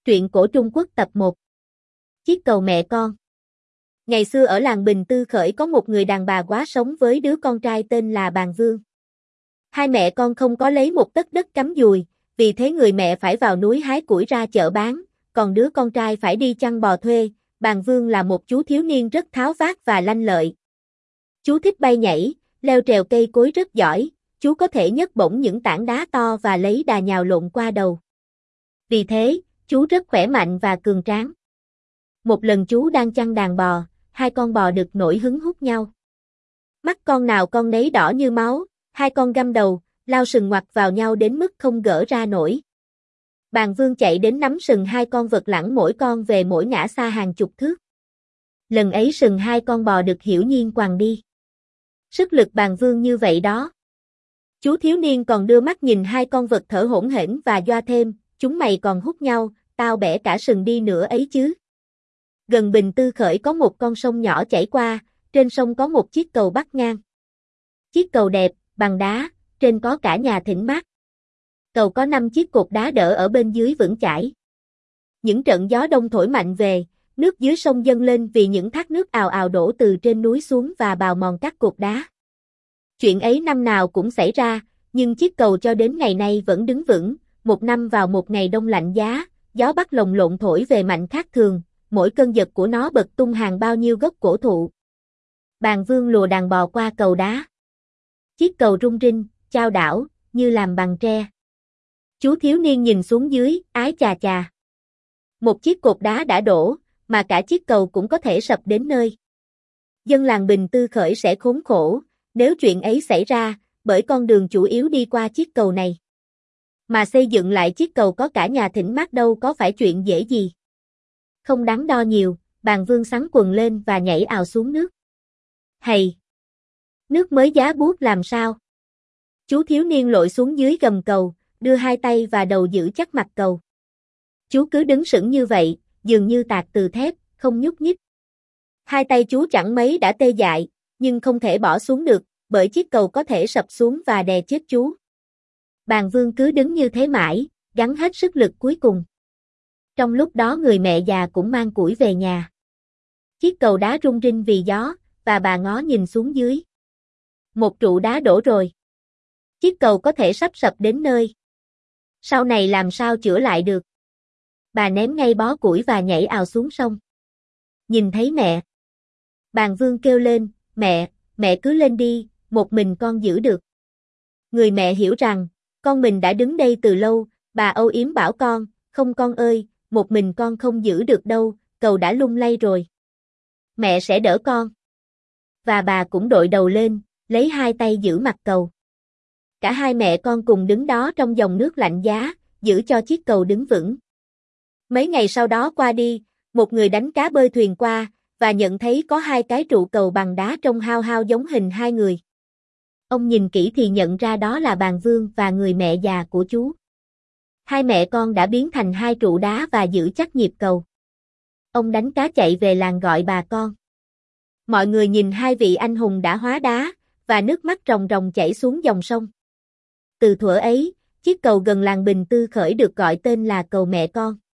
Truyện cổ Trung Quốc tập 1. Chiếc cầu mẹ con. Ngày xưa ở làng Bình Tư Khởi có một người đàn bà quá sống với đứa con trai tên là Bàn Vương. Hai mẹ con không có lấy một tấc đất cắm dùi, vì thế người mẹ phải vào núi hái củi ra chợ bán, còn đứa con trai phải đi chăn bò thuê. Bàn Vương là một chú thiếu niên rất tháo vát và lanh lợi. Chú thích bay nhảy, leo trèo cây cối rất giỏi, chú có thể nhấc bổng những tảng đá to và lấy đà nhào lộn qua đầu. Vì thế, chú rất khỏe mạnh và cường tráng. Một lần chú đang chăn đàn bò, hai con bò đực nổi hứng hút nhau. Mắt con nào con nấy đỏ như máu, hai con găm đầu, lao sừng ngoặt vào nhau đến mức không gỡ ra nổi. Bàn Vương chạy đến nắm sừng hai con vật lẳng mỗi con về mỗi ngã xa hàng chục thước. Lần ấy sừng hai con bò đực hiển nhiên quằn đi. Sức lực Bàn Vương như vậy đó. Chú thiếu niên còn đưa mắt nhìn hai con vật thở hổn hển và doa thêm, chúng mày còn hút nhau, tao bẻ cả sừng đi nữa ấy chứ. Gần Bình Tư Khởi có một con sông nhỏ chảy qua, trên sông có một chiếc cầu bắc ngang. Chiếc cầu đẹp, bằng đá, trên có cả nhà thỉnh mát. Cầu có 5 chiếc cột đá đỡ ở bên dưới vững chãi. Những trận gió đông thổi mạnh về, nước dưới sông dâng lên vì những thác nước ào ào đổ từ trên núi xuống và bào mòn các cột đá. Chuyện ấy năm nào cũng xảy ra, nhưng chiếc cầu cho đến ngày nay vẫn đứng vững. Một năm vào một ngày đông lạnh giá, gió bắc lồng lộn thổi về mạnh khác thường, mỗi cơn giật của nó bật tung hàng bao nhiêu gốc cổ thụ. Bàn Vương lùa đàn bò qua cầu đá. Chiếc cầu rung rinh, chao đảo, như làm bằng tre. Chú thiếu niên nhìn xuống dưới, ái chà chà. Một chiếc cột đá đã đổ, mà cả chiếc cầu cũng có thể sập đến nơi. Dân làng Bình Tư Khởi sẽ khốn khổ, nếu chuyện ấy xảy ra, bởi con đường chủ yếu đi qua chiếc cầu này. Mà xây dựng lại chiếc cầu có cả nhà thỉnh mát đâu có phải chuyện dễ gì. Không đắn đo nhiều, Bàn Vương xắn quần lên và nhảy ào xuống nước. Hầy! Nước mới giá buốt làm sao? Chú thiếu niên lội xuống dưới gầm cầu, đưa hai tay và đầu giữ chắc mặt cầu. Chú cứ đứng sững như vậy, dường như tạc từ thép, không nhúc nhích. Hai tay chú chẳng mấy đã tê dại, nhưng không thể bỏ xuống được, bởi chiếc cầu có thể sập xuống và đè chết chú. Bàn Vương cứ đứng như thế mãi, gắng hết sức lực cuối cùng. Trong lúc đó người mẹ già cũng mang củi về nhà. Chiếc cầu đá rung rinh vì gió, và bà ngó nhìn xuống dưới. Một trụ đá đổ rồi. Chiếc cầu có thể sắp sập đến nơi. Sau này làm sao chữa lại được? Bà ném ngay bó củi và nhảy ào xuống sông. Nhìn thấy mẹ. Bàn Vương kêu lên, mẹ cứ lên đi, một mình con giữ được. Người mẹ hiểu rằng, con mình đã đứng đây từ lâu, bà âu yếm bảo con, không con ơi, một mình con không giữ được đâu, cầu đã lung lay rồi. Mẹ sẽ đỡ con. Và bà cũng đội đầu lên, lấy hai tay giữ mặt cầu. Cả hai mẹ con cùng đứng đó trong dòng nước lạnh giá, giữ cho chiếc cầu đứng vững. Mấy ngày sau đó qua đi, một người đánh cá bơi thuyền qua, và nhận thấy có hai cái trụ cầu bằng đá trông hao hao giống hình hai người. Ông nhìn kỹ thì nhận ra đó là Bàn Vương và người mẹ già của chú. Hai mẹ con đã biến thành hai trụ đá và giữ chắc nhịp cầu. Ông đánh cá chạy về làng gọi bà con. Mọi người nhìn hai vị anh hùng đã hóa đá, và nước mắt ròng ròng chảy xuống dòng sông. Từ thuở ấy, chiếc cầu gần làng Bình Tư Khởi được gọi tên là cầu mẹ con.